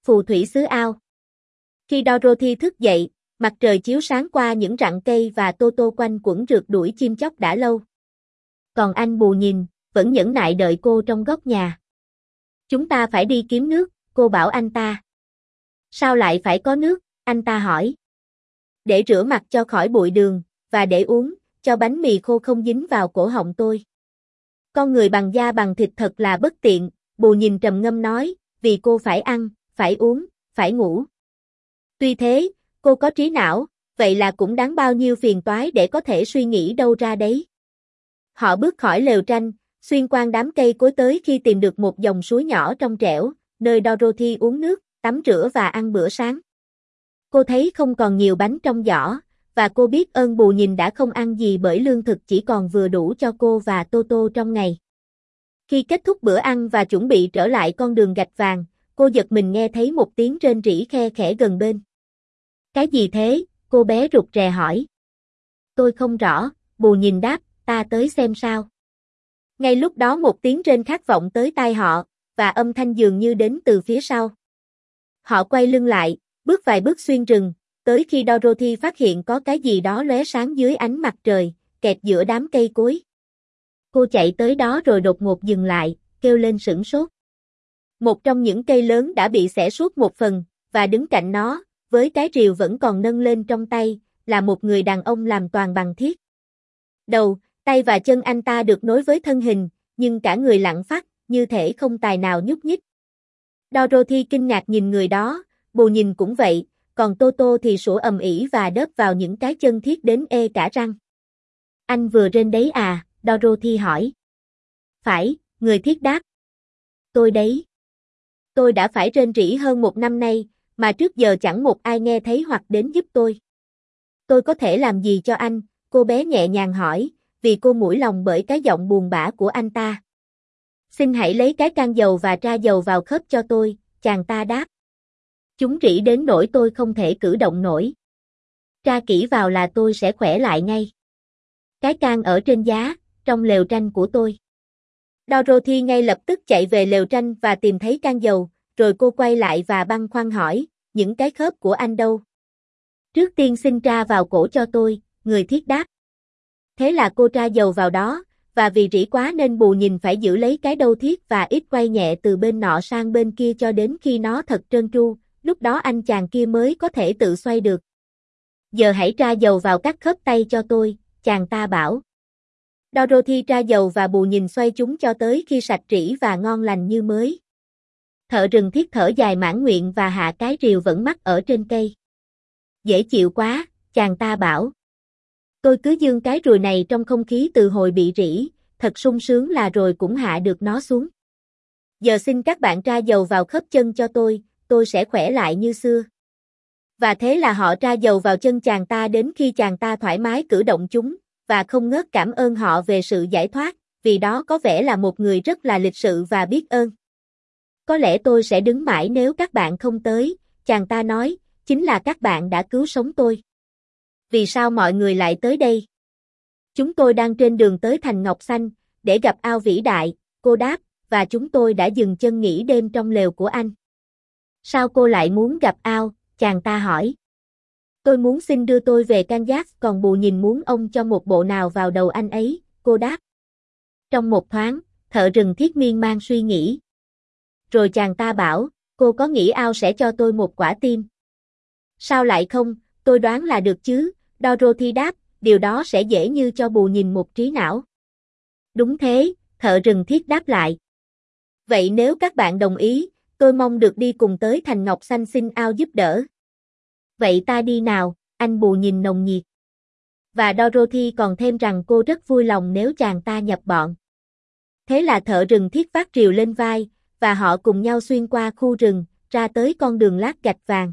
phù thủy xứ ao. Khi Dorothy thức dậy, mặt trời chiếu sáng qua những rặng cây và Toto quanh quẩn rượt đuổi chim chóc đã lâu. Còn anh Bù Nhìn, vẫn nhẫn nại đợi cô trong góc nhà. Chúng ta phải đi kiếm nước, cô bảo anh ta. Sao lại phải có nước, anh ta hỏi. Để rửa mặt cho khỏi bụi đường, và để uống, cho bánh mì khô không dính vào cổ họng tôi. Con người bằng da bằng thịt thật là bất tiện, Bù Nhìn trầm ngâm nói, vì cô phải ăn, phải uống, phải ngủ. Tuy thế, cô có trí não, vậy là cũng đáng bao nhiêu phiền toái để có thể suy nghĩ đâu ra đấy. Họ bước khỏi lều tranh, xuyên qua đám cây cối tới khi tìm được một dòng suối nhỏ trong trẻo, nơi Dorothy uống nước, tắm rửa và ăn bữa sáng. Cô thấy không còn nhiều bánh trong giỏ, và cô biết ơn Bù Nhìn đã không ăn gì bởi lương thực chỉ còn vừa đủ cho cô và Toto trong ngày. Khi kết thúc bữa ăn và chuẩn bị trở lại con đường gạch vàng, cô giật mình nghe thấy một tiếng rên rỉ khe khẽ gần bên. Cái gì thế? Cô bé rụt rè hỏi. Tôi không rõ, Bù Nhìn đáp, ta tới xem sao. Ngay lúc đó một tiếng rên khác vọng tới tai họ, và âm thanh dường như đến từ phía sau. Họ quay lưng lại, bước vài bước xuyên rừng, tới khi Dorothy phát hiện có cái gì đó lóe sáng dưới ánh mặt trời, kẹt giữa đám cây cối. Cô chạy tới đó rồi đột ngột dừng lại, kêu lên sửng sốt. Một trong những cây lớn đã bị xẻ suốt một phần, và đứng cạnh nó, với cái rìu vẫn còn nâng lên trong tay, là một người đàn ông làm toàn bằng thiết. Đầu, tay và chân anh ta được nối với thân hình, nhưng cả người lặng phắt, như thể không tài nào nhúc nhích. Dorothy kinh ngạc nhìn người đó, Bù Nhìn cũng vậy, còn Toto thì sủa ầm ĩ và đớp vào những cái chân thiết đến ê cả răng. Anh vừa rên đấy à? Dorothy hỏi. Phải, người thiết đáp. Tôi đấy. Tôi đã phải rên rỉ hơn 1 năm nay, mà trước giờ chẳng một ai nghe thấy hoặc đến giúp tôi. Tôi có thể làm gì cho anh? Cô bé nhẹ nhàng hỏi, vì cô mũi lòng bởi cái giọng buồn bã của anh ta. Xin hãy lấy cái can dầu và tra dầu vào khớp cho tôi, chàng ta đáp. Chúng rỉ đến nỗi tôi không thể cử động nổi. Tra kỹ vào là tôi sẽ khỏe lại ngay. Cái can ở trên giá, trong lều tranh của tôi. Dorothy ngay lập tức chạy về lều tranh và tìm thấy can dầu, rồi cô quay lại và băn khoăn hỏi, những cái khớp của anh đâu? Trước tiên xin tra vào cổ cho tôi, người thiết đáp. Thế là cô tra dầu vào đó, và vì rỉ quá nên Bù Nhìn phải giữ lấy cái đầu thiết và ít quay nhẹ từ bên nọ sang bên kia cho đến khi nó thật trơn tru, lúc đó anh chàng kia mới có thể tự xoay được. Giờ hãy tra dầu vào các khớp tay cho tôi, chàng ta bảo. Dorothy tra dầu và Bù Nhìn xoay chúng cho tới khi sạch rỉ và ngon lành như mới. Thợ rừng thiết thở dài mãn nguyện và hạ cái rìu vẫn mắc ở trên cây. Dễ chịu quá, chàng ta bảo. Tôi cứ dương cái rùi này trong không khí từ hồi bị rỉ, thật sung sướng là rồi cũng hạ được nó xuống. Giờ xin các bạn tra dầu vào khớp chân cho tôi sẽ khỏe lại như xưa. Và thế là họ tra dầu vào chân chàng ta đến khi chàng ta thoải mái cử động chúng, và không ngớt cảm ơn họ về sự giải thoát, vì đó có vẻ là một người rất là lịch sự và biết ơn. Có lẽ tôi sẽ đứng mãi nếu các bạn không tới, chàng ta nói, chính là các bạn đã cứu sống tôi. Vì sao mọi người lại tới đây? Chúng tôi đang trên đường tới thành Ngọc Xanh, để gặp ao vĩ đại, cô đáp, và chúng tôi đã dừng chân nghỉ đêm trong lều của anh. Sao cô lại muốn gặp ao? Chàng ta hỏi. Tôi muốn xin đưa tôi về Kansas, còn Bù Nhìn muốn ông cho một bộ nào vào đầu anh ấy, cô đáp. Trong một thoáng, thợ rừng thiết miên man suy nghĩ. Rồi chàng ta bảo, cô có nghĩ ao sẽ cho tôi một quả tim? Sao lại không, tôi đoán là được chứ, Dorothy đáp, điều đó sẽ dễ như cho Bù Nhìn một trí não. Đúng thế, thợ rừng thiết đáp lại. Vậy nếu các bạn đồng ý, tôi mong được đi cùng tới thành Ngọc Xanh xin ao giúp đỡ. Vậy ta đi nào, anh Bù Nhìn nồng nhiệt. Và Dorothy còn thêm rằng cô rất vui lòng nếu chàng ta nhập bọn. Thế là thợ rừng thiết vác rìu lên vai, và họ cùng nhau xuyên qua khu rừng, ra tới con đường lát gạch vàng.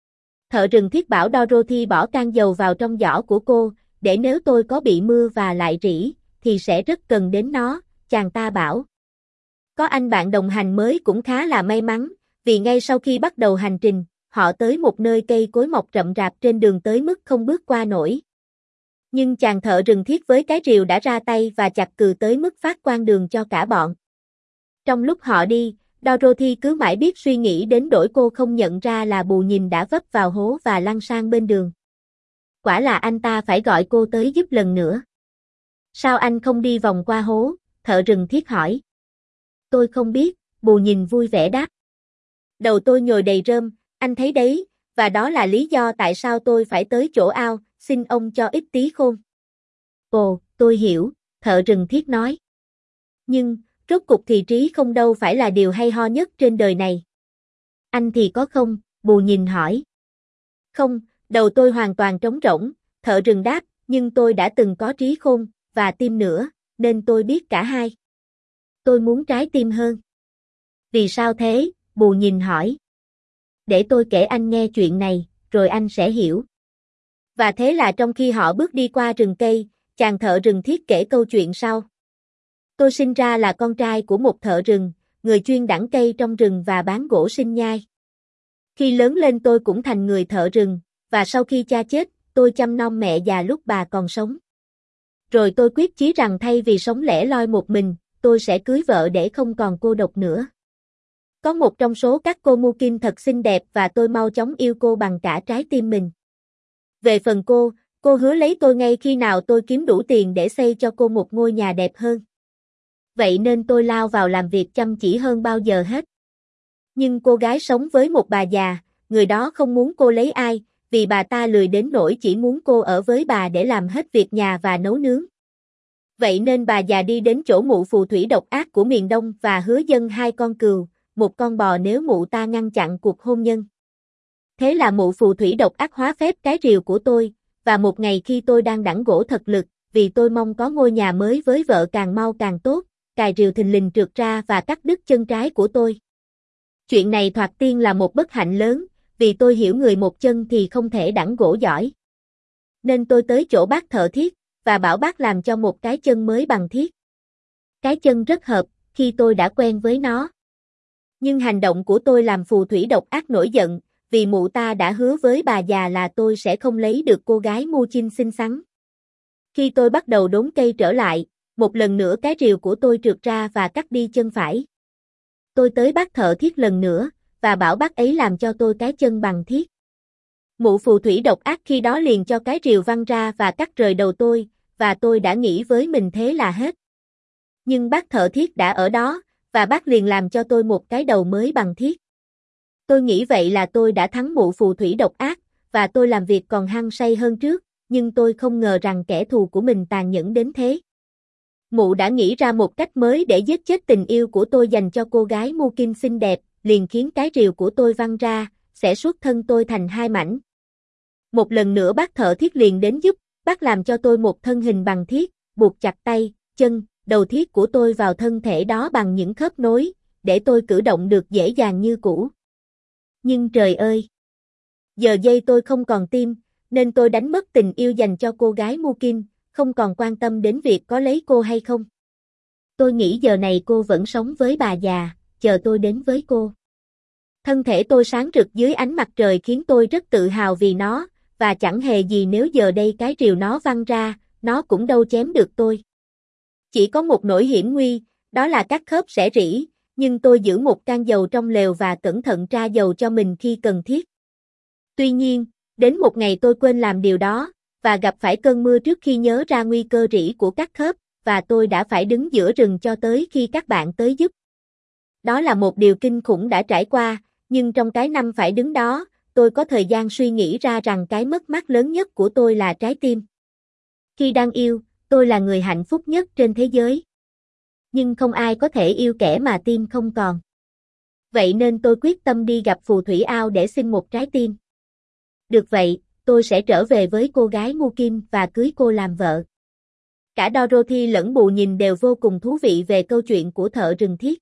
Thợ rừng thiết bảo Dorothy bỏ can dầu vào trong giỏ của cô, để nếu tôi có bị mưa và lại rỉ, thì sẽ rất cần đến nó, chàng ta bảo. Có anh bạn đồng hành mới cũng khá là may mắn, vì ngay sau khi bắt đầu hành trình, họ tới một nơi cây cối mọc rậm rạp trên đường tới mức không bước qua nổi. Nhưng chàng thợ rừng thiết với cái rìu đã ra tay và chặt cừ tới mức phát quang đường cho cả bọn. Trong lúc họ đi, Dorothy cứ mãi biết suy nghĩ đến đổi cô không nhận ra là Bù Nhìn đã vấp vào hố và lăn sang bên đường. Quả là anh ta phải gọi cô tới giúp lần nữa. Sao anh không đi vòng qua hố? Thợ rừng Thiết hỏi. Tôi không biết, Bù Nhìn vui vẻ đáp. Đầu tôi nhồi đầy rơm, anh thấy đấy, và đó là lý do tại sao tôi phải tới chỗ ao, xin ông cho ít tí khôn. Ồ, tôi hiểu, thợ rừng Thiết nói. Nhưng, rốt cục thì trí không đâu phải là điều hay ho nhất trên đời này. Anh thì có không? Bù Nhìn hỏi. Không, đầu tôi hoàn toàn trống rỗng, thợ rừng đáp, nhưng tôi đã từng có trí khôn, và tim nữa, nên tôi biết cả hai. Tôi muốn trái tim hơn. Vì sao thế? Bù Nhìn hỏi. Để tôi kể anh nghe chuyện này, rồi anh sẽ hiểu. Và thế là trong khi họ bước đi qua rừng cây, chàng thợ rừng Thiết kể câu chuyện sau. Tôi sinh ra là con trai của một thợ rừng, người chuyên đẵng cây trong rừng và bán gỗ sinh nhai. Khi lớn lên tôi cũng thành người thợ rừng, và sau khi cha chết, tôi chăm nom mẹ già lúc bà còn sống. Rồi tôi quyết chí rằng thay vì sống lẻ loi một mình, tôi sẽ cưới vợ để không còn cô độc nữa. Có một trong số các cô Mukin thật xinh đẹp và tôi mau chóng yêu cô bằng cả trái tim mình. Về phần cô hứa lấy tôi ngay khi nào tôi kiếm đủ tiền để xây cho cô một ngôi nhà đẹp hơn. Vậy nên tôi lao vào làm việc chăm chỉ hơn bao giờ hết. Nhưng cô gái sống với một bà già, người đó không muốn cô lấy ai, vì bà ta lười đến nỗi chỉ muốn cô ở với bà để làm hết việc nhà và nấu nướng. Vậy nên bà già đi đến chỗ mụ phù thủy độc ác của miền Đông và hứa dâng 2 con cừu, một con bò nếu mụ ta ngăn chặn cuộc hôn nhân. Thế là mụ phù thủy độc ác hóa phép cái rìu của tôi, và một ngày khi tôi đang đẵng gỗ thật lực, vì tôi mong có ngôi nhà mới với vợ càng mau càng tốt, cài rìu thình lình trượt ra và cắt đứt chân trái của tôi. Chuyện này thoạt tiên là một bất hạnh lớn, vì tôi hiểu người một chân thì không thể đẵng gỗ giỏi. Nên tôi tới chỗ bác thợ thiết, và bảo bác làm cho một cái chân mới bằng thiết. Cái chân rất hợp, khi tôi đã quen với nó. Nhưng hành động của tôi làm phù thủy độc ác nổi giận, vì mụ ta đã hứa với bà già là tôi sẽ không lấy được cô gái Mukin xinh xắn. Khi tôi bắt đầu đốn cây trở lại, một lần nữa cái rìu của tôi trượt ra và cắt đi chân phải. Tôi tới bác thợ thiết lần nữa, và bảo bác ấy làm cho tôi cái chân bằng thiết. Mụ phù thủy độc ác khi đó liền cho cái rìu văng ra và cắt rời đầu tôi, và tôi đã nghĩ với mình thế là hết. Nhưng bác thợ thiết đã ở đó, và bác liền làm cho tôi một cái đầu mới bằng thiết. Tôi nghĩ vậy là tôi đã thắng mụ phù thủy độc ác, và tôi làm việc còn hăng say hơn trước, nhưng tôi không ngờ rằng kẻ thù của mình tàn nhẫn đến thế. Mụ đã nghĩ ra một cách mới để giết chết tình yêu của tôi dành cho cô gái Mukin xinh đẹp, liền khiến cái rìu của tôi văng ra, xẻ suốt thân tôi thành 2 mảnh. Một lần nữa bác thợ thiết liền đến giúp, bác làm cho tôi một thân hình bằng thiết, buộc chặt tay, chân, đầu thiết của tôi vào thân thể đó bằng những khớp nối, để tôi cử động được dễ dàng như cũ. Nhưng trời ơi! Giờ giây tôi không còn tim, nên tôi đánh mất tình yêu dành cho cô gái Mukin, không còn quan tâm đến việc có lấy cô hay không. Tôi nghĩ giờ này cô vẫn sống với bà già, chờ tôi đến với cô. Thân thể tôi sáng rực dưới ánh mặt trời khiến tôi rất tự hào vì nó, và chẳng hề gì nếu giờ đây cái rìu nó văng ra, nó cũng đâu chém được tôi. Chỉ có một nỗi hiểm nguy, đó là các khớp sẽ rỉ, nhưng tôi giữ một can dầu trong lều và cẩn thận tra dầu cho mình khi cần thiết. Tuy nhiên, đến một ngày tôi quên làm điều đó, và gặp phải cơn mưa trước khi nhớ ra nguy cơ rỉ của các khớp, và tôi đã phải đứng giữa rừng cho tới khi các bạn tới giúp. Đó là một điều kinh khủng đã trải qua, nhưng trong cái năm phải đứng đó, tôi có thời gian suy nghĩ ra rằng cái mất mát lớn nhất của tôi là trái tim. Khi đang yêu, tôi là người hạnh phúc nhất trên thế giới. Nhưng không ai có thể yêu kẻ mà tim không còn. Vậy nên tôi quyết tâm đi gặp phù thủy ao để xin một trái tim. Được vậy, tôi sẽ trở về với cô gái Mukin và cưới cô làm vợ. Cả Dorothy lẫn Bù Nhìn đều vô cùng thú vị về câu chuyện của thợ rừng thiết.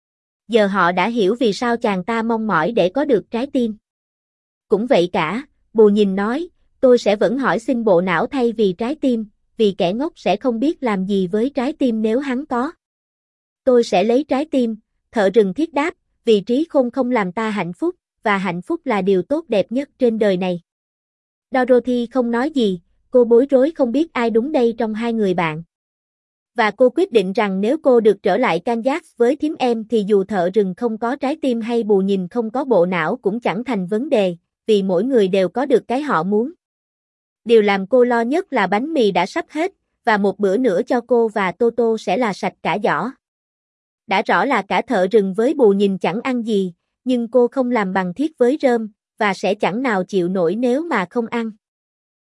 Giờ họ đã hiểu vì sao chàng ta mong mỏi để có được trái tim. Cũng vậy cả, Bù Nhìn nói, tôi sẽ vẫn hỏi xin bộ não thay vì trái tim, vì kẻ ngốc sẽ không biết làm gì với trái tim nếu hắn có. Tôi sẽ lấy trái tim, thợ rừng thiết đáp, vì trí khôn không làm ta hạnh phúc, và hạnh phúc là điều tốt đẹp nhất trên đời này. Dorothy không nói gì, cô bối rối không biết ai đúng đây trong hai người bạn. Và cô quyết định rằng nếu cô được trở lại Kansas với thím em thì dù thợ rừng không có trái tim hay bù nhìn không có bộ não cũng chẳng thành vấn đề, vì mỗi người đều có được cái họ muốn. Điều làm cô lo nhất là bánh mì đã sắp hết, và một bữa nữa cho cô và Toto sẽ là sạch cả giỏ. Đã rõ là cả thợ rừng với bù nhìn chẳng ăn gì, nhưng cô không làm bằng thiết với rơm, và sẽ chẳng nào chịu nổi nếu mà không ăn.